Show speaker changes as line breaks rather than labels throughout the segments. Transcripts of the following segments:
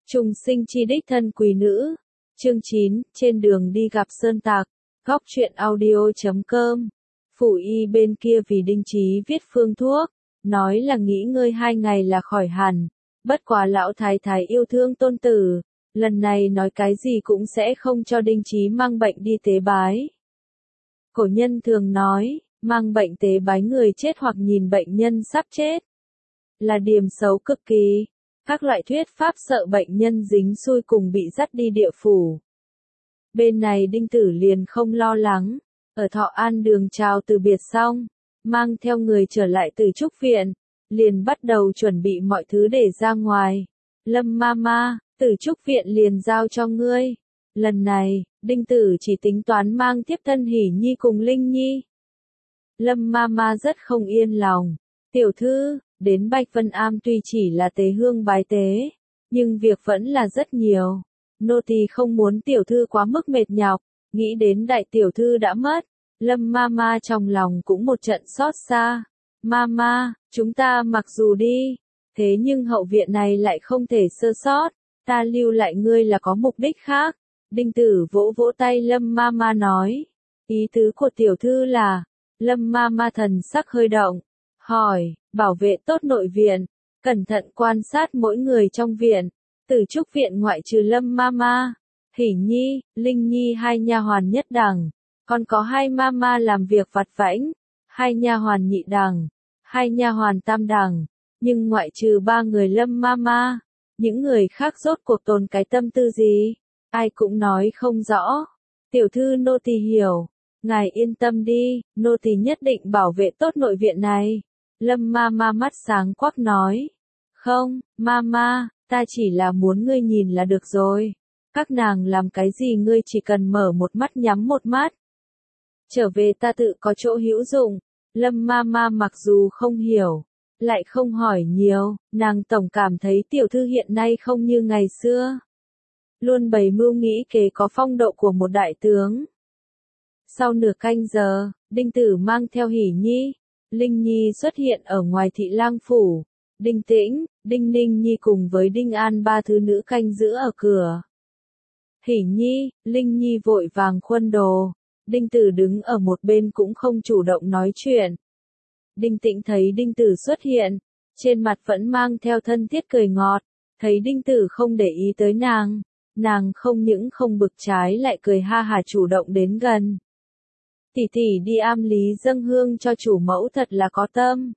Trùng sinh chi đích thân quý nữ. Chương 9, trên đường đi gặp sơn tặc. Góc truyện audio.com. Phủ y bên kia vì Đinh Chí viết phương thuốc, nói là nghỉ ngơi 2 ngày là khỏi hẳn. Bất quá lão thái thái yêu thương tôn tử, lần này nói cái gì cũng sẽ không cho Đinh Chí mang bệnh đi tế bái. Cổ nhân thường nói, mang bệnh tế bái người chết hoặc nhìn bệnh nhân sắp chết là điểm xấu cực kỳ. Các loại thuyết pháp sợ bệnh nhân dính xui cùng bị dắt đi địa phủ. Bên này Đinh Tử liền không lo lắng, ở Thọ An đường chào từ biệt xong, mang theo người trở lại Từ Trúc viện, liền bắt đầu chuẩn bị mọi thứ để ra ngoài. Lâm Mama, Từ Trúc viện liền giao cho ngươi. Lần này, Đinh Tử chỉ tính toán mang tiếp thân Hỷ Nhi cùng Linh Nhi. Lâm Mama rất không yên lòng. Tiểu thư, đến Bạch Vân Am tuy chỉ là tế hương bái tế, nhưng việc vẫn là rất nhiều. Nô tỳ không muốn tiểu thư quá mức mệt nhọc, nghĩ đến đại tiểu thư đã mất. Lâm Mama trong lòng cũng một trận xót xa. Mama, chúng ta mặc dù đi, thế nhưng hậu viện này lại không thể sơ sót, ta lưu lại ngươi là có mục đích khác. Đinh Tử vỗ vỗ tay Lâm Mama nói, ý tứ của tiểu thư là, Lâm Mama thần sắc hơi động, hỏi, bảo vệ tốt nội viện, cẩn thận quan sát mỗi người trong viện. Từ Trúc viện ngoại trừ Lâm Mama, Hỷ Nhi, Linh Nhi 2 nha hoàn nhất đẳng, còn có 2 mama làm việc vặt vãnh, 2 nha hoàn nhị đẳng, 2 nha hoàn tam đẳng, nhưng ngoại trừ 3 người Lâm Mama, những người khác rốt cuộc tồn cái tâm tư gì, ai cũng nói không rõ. Tiểu thư nô tỳ hiểu, ngài yên tâm đi, nô tỳ nhất định bảo vệ tốt nội viện này. Lâm Mama mắt sáng quắc nói, không, Mama, ta chỉ là muốn ngươi nhìn là được rồi. Các nàng làm cái gì ngươi chỉ cần mở một mắt nhắm một mắt. Trở về ta tự có chỗ hữu dụng. Lâm Mama mặc dù không hiểu, lại không hỏi nhiều, nàng tổng cảm thấy tiểu thư hiện nay không như ngày xưa. Luôn bày mưu nghĩ kế có phong độ của một đại tướng. Sau nửa canh giờ, Đinh Tử mang theo Hỷ Nhi, Linh Nhi xuất hiện ở ngoài thị lang phủ. Đinh Tĩnh, Đinh Ninh Nhi cùng với Đinh An 3 thứ nữ canh giữ ở cửa. Hỷ Nhi, Linh Nhi vội vàng khuân đồ. Đinh Tử đứng ở một bên cũng không chủ động nói chuyện. Đinh Tĩnh thấy Đinh Tử xuất hiện, trên mặt vẫn mang theo thân thiết cười ngọt, thấy Đinh Tử không để ý tới nàng không những không bực trái lại cười ha hả chủ động đến gần. Tỷ tỷ đi am lý dâng hương cho chủ mẫu thật là có tâm.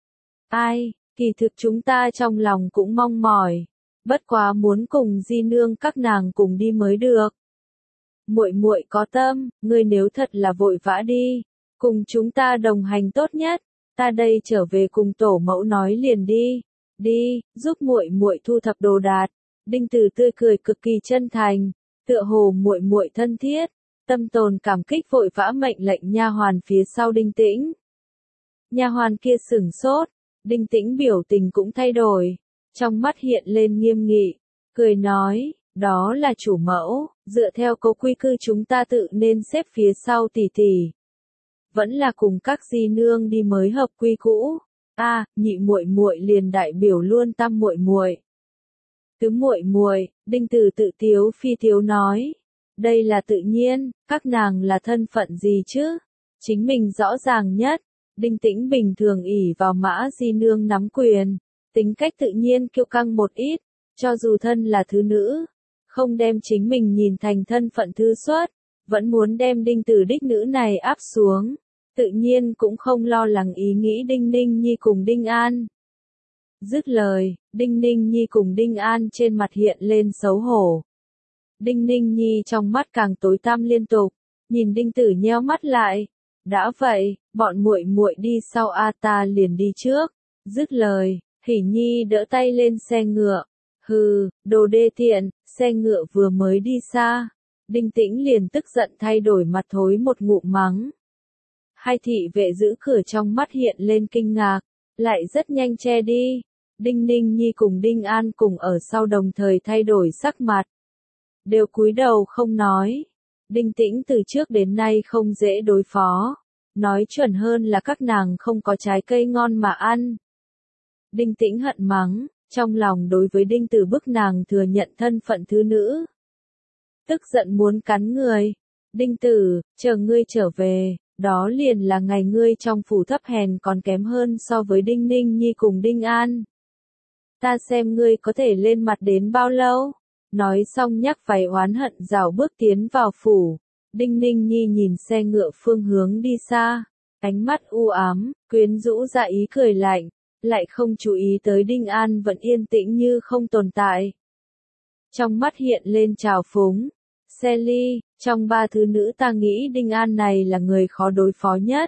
Ai, kỳ thực chúng ta trong lòng cũng mong mỏi, bất quá muốn cùng di nương các nàng cùng đi mới được. Muội muội có tâm, ngươi nếu thật là vội vã đi, cùng chúng ta đồng hành tốt nhất, ta đây trở về cùng tổ mẫu nói liền đi, giúp muội muội thu thập đồ đạc. Đinh Tử tươi cười cực kỳ chân thành, tựa hồ muội muội thân thiết, tâm tồn cảm kích vội vã mệnh lệnh nha hoàn phía sau Đinh Tĩnh. Nha hoàn kia sửng sốt, Đinh Tĩnh biểu tình cũng thay đổi, trong mắt hiện lên nghiêm nghị, cười nói, đó là chủ mẫu, dựa theo câu quy cư chúng ta tự nên xếp phía sau tỷ tỷ. Vẫn là cùng các di nương đi mới hợp quy cũ. Nhị muội muội liền đại biểu luôn tam muội muội. Tứ muội muội, Đinh Tử tự tiếu phi tiếu nói, đây là tự nhiên, các nàng là thân phận gì chứ? Chính mình rõ ràng nhất. Đinh Tĩnh bình thường ỷ vào Mã di nương nắm quyền, tính cách tự nhiên kiêu căng một ít, cho dù thân là thứ nữ, không đem chính mình nhìn thành thân phận thư xuất, vẫn muốn đem Đinh Tử đích nữ này áp xuống, tự nhiên cũng không lo lắng ý nghĩ Đinh Ninh Nhi cùng Đinh An. Dứt lời, Đinh Ninh Nhi cùng Đinh An trên mặt hiện lên xấu hổ. Đinh Ninh Nhi trong mắt càng tối tăm liên tục, nhìn Đinh Tử nheo mắt lại. Đã vậy, bọn muội muội đi sau ta liền đi trước. Dứt lời, Hỷ Nhi đỡ tay lên xe ngựa. Hừ, đồ đê tiện, xe ngựa vừa mới đi xa. Đinh Tĩnh liền tức giận thay đổi mặt thối một ngụm mắng. 2 thị vệ giữ cửa trong mắt hiện lên kinh ngạc, lại rất nhanh che đi. Đinh Ninh Nhi cùng Đinh An cùng ở sau đồng thời thay đổi sắc mặt. Đều cúi đầu không nói. Đinh Tĩnh từ trước đến nay không dễ đối phó. Nói chuẩn hơn là các nàng không có trái cây ngon mà ăn. Đinh Tĩnh hận mắng, trong lòng đối với Đinh Tử bức nàng thừa nhận thân phận thứ nữ. Tức giận muốn cắn người. Đinh Tử, chờ ngươi trở về, đó liền là ngày ngươi trong phủ thấp hèn còn kém hơn so với Đinh Ninh Nhi cùng Đinh An. Ta xem ngươi có thể lên mặt đến bao lâu. Nói xong nhắc váy oán hận rảo bước tiến vào phủ. Đinh Ninh Nhi nhìn xe ngựa phương hướng đi xa, ánh mắt u ám, quyến rũ ra ý cười lạnh, lại không chú ý tới Đinh An vẫn yên tĩnh như không tồn tại. Trong mắt hiện lên trào phúng. Sally, trong ba thứ nữ ta nghĩ Đinh An này là người khó đối phó nhất.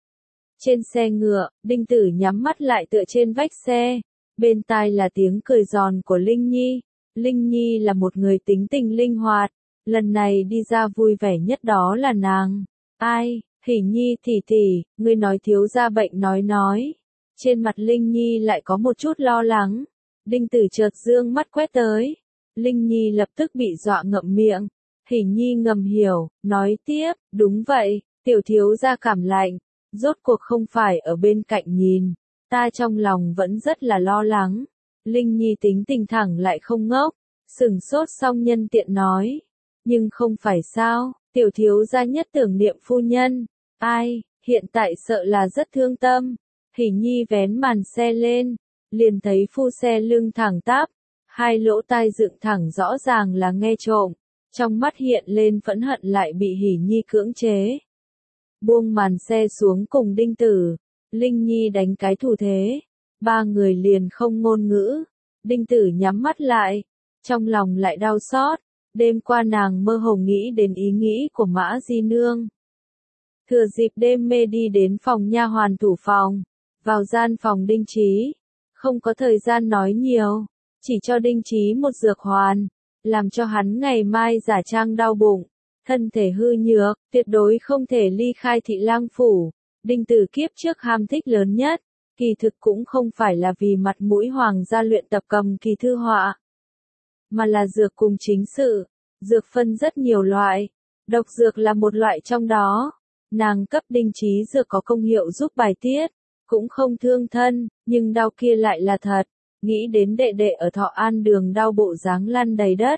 Trên xe ngựa, Đinh Tử nhắm mắt lại tựa trên vách xe. Bên tai là tiếng cười giòn của Linh Nhi. Linh Nhi là một người tính tình linh hoạt. Lần này đi ra vui vẻ nhất đó là nàng. Ai, Hỉ Nhi tỷ tỷ, ngươi nói thiếu gia bệnh nói. Trên mặt Linh Nhi lại có một chút lo lắng. Đinh Tử chợt dương mắt quét tới. Linh Nhi lập tức bị dọa ngậm miệng. Hỉ Nhi ngầm hiểu, nói tiếp, đúng vậy, tiểu thiếu gia cảm lạnh, rốt cuộc không phải ở bên cạnh nhìn, ta trong lòng vẫn rất là lo lắng. Linh Nhi tính tình thẳng lại không ngốc, sừng sốt xong nhân tiện nói, nhưng không phải sao, tiểu thiếu gia nhất tưởng niệm phu nhân, ai, hiện tại sợ là rất thương tâm. Hỉ Nhi vén màn xe lên, liền thấy phu xe lưng thẳng tắp, hai lỗ tai dựng thẳng rõ ràng là nghe trộm. Trong mắt hiện lên phẫn hận lại bị Hỉ Nhi cưỡng chế. Buông màn xe xuống cùng Đinh Tử, Linh Nhi đánh cái thủ thế, ba người liền không ngôn ngữ. Đinh Tử nhắm mắt lại, trong lòng lại đau xót, đêm qua nàng mơ hồ nghĩ đến ý nghĩ của Mã Di Nương. Thừa dịp đêm mê đi đến phòng nha hoàn thủ phòng, vào gian phòng Đinh Chí, không có thời gian nói nhiều, chỉ cho Đinh Chí một dược hoàn. Làm cho hắn ngày mai giả trang đau bụng, thân thể hư nhược, tuyệt đối không thể ly khai Thị Lang phủ. Đinh Tử kiếp trước ham thích lớn nhất, kỳ thực cũng không phải là vì mặt mũi hoàng gia luyện tập cầm kỳ thư họa, mà là dược cùng chính sự. Dược phân rất nhiều loại, độc dược là một loại trong đó. Nàng cấp Đinh Chí dược có công hiệu giúp bài tiết, cũng không thương thân, nhưng đau kia lại là thật. Nghĩ đến đệ đệ ở Thọ An đường đau bộ dáng lăn đầy đất.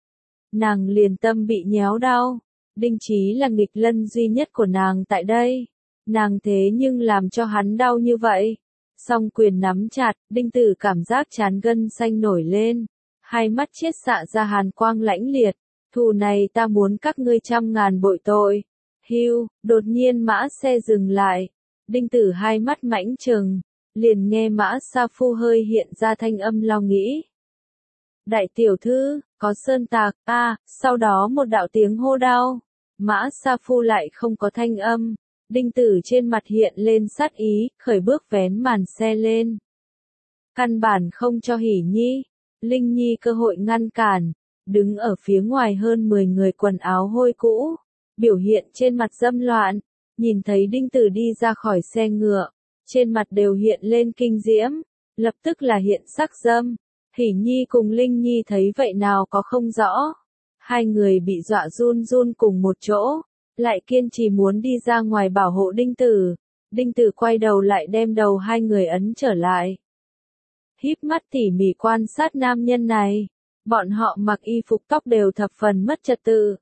Nàng liền tâm bị nhéo đau. Đinh Chí là nghịch lân duy nhất của nàng tại đây. Nàng thế nhưng làm cho hắn đau như vậy. Song quyền nắm chặt, Đinh Tử cảm giác trán gân xanh nổi lên. Hai mắt chiết xạ ra hàn quang lãnh liệt. Thù này ta muốn các ngươi 100.000 bội tội. Hưu, đột nhiên mã xe dừng lại. Đinh Tử hai mắt mãnh trừng. Liền nghe Mã Sa Phu hơi hiện ra thanh âm lo nghĩ. Đại tiểu thư, có sơn tạc, sau đó một đạo tiếng hô đau. Mã Sa Phu lại không có thanh âm. Đinh Tử trên mặt hiện lên sát ý, khởi bước vén màn xe lên. Căn bản không cho Hỉ Nhi, Linh Nhi cơ hội ngăn cản, đứng ở phía ngoài hơn 10 người quần áo hôi cũ, biểu hiện trên mặt dâm loạn, nhìn thấy Đinh Tử đi ra khỏi xe ngựa. Trên mặt đều hiện lên kinh diễm, lập tức là hiện sắc dâm. Hỉ Nhi cùng Linh Nhi thấy vậy nào có không rõ. Hai người bị dọa run run cùng một chỗ, lại kiên trì muốn đi ra ngoài bảo hộ Đinh Tử. Đinh Tử quay đầu lại đem đầu hai người ấn trở lại. Híp mắt tỉ mỉ quan sát nam nhân này, bọn họ mặc y phục tóc đều thập phần mất trật tự.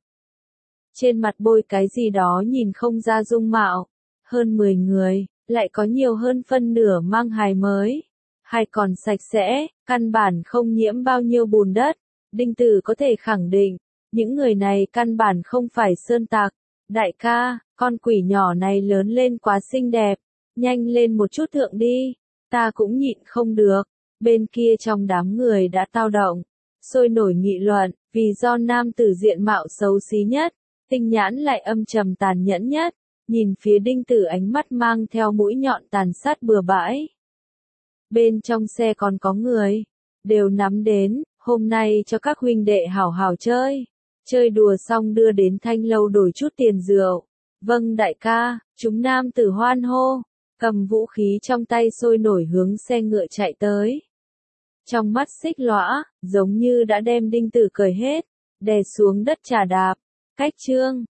Trên mặt bôi cái gì đó nhìn không ra dung mạo, hơn 10 người. Lại có nhiều hơn phân nửa mang hài mới, hay còn sạch sẽ, căn bản không nhiễm bao nhiêu bùn đất. Đinh Tử có thể khẳng định, những người này căn bản không phải sơn tạc. Đại ca, con quỷ nhỏ này lớn lên quá xinh đẹp, nhanh lên một chút thượng đi, ta cũng nhịn không được. Bên kia trong đám người đã tao động, sôi nổi nghị luận, vì do nam tử diện mạo xấu xí nhất, tinh nhãn lại âm trầm tàn nhẫn nhất. Nhìn phía Đinh Tử ánh mắt mang theo mũi nhọn tàn sát bừa bãi. Bên trong xe còn có người, đều nắm đến, hôm nay cho các huynh đệ hảo hảo chơi. Chơi đùa xong đưa đến Thanh lâu đổi chút tiền rượu. Vâng đại ca, chúng nam tử hoan hô, cầm vũ khí trong tay sôi nổi hướng xe ngựa chạy tới. Trong mắt xích lõa, giống như đã đem Đinh Tử cởi hết, đè xuống đất chà đạp. Cách chương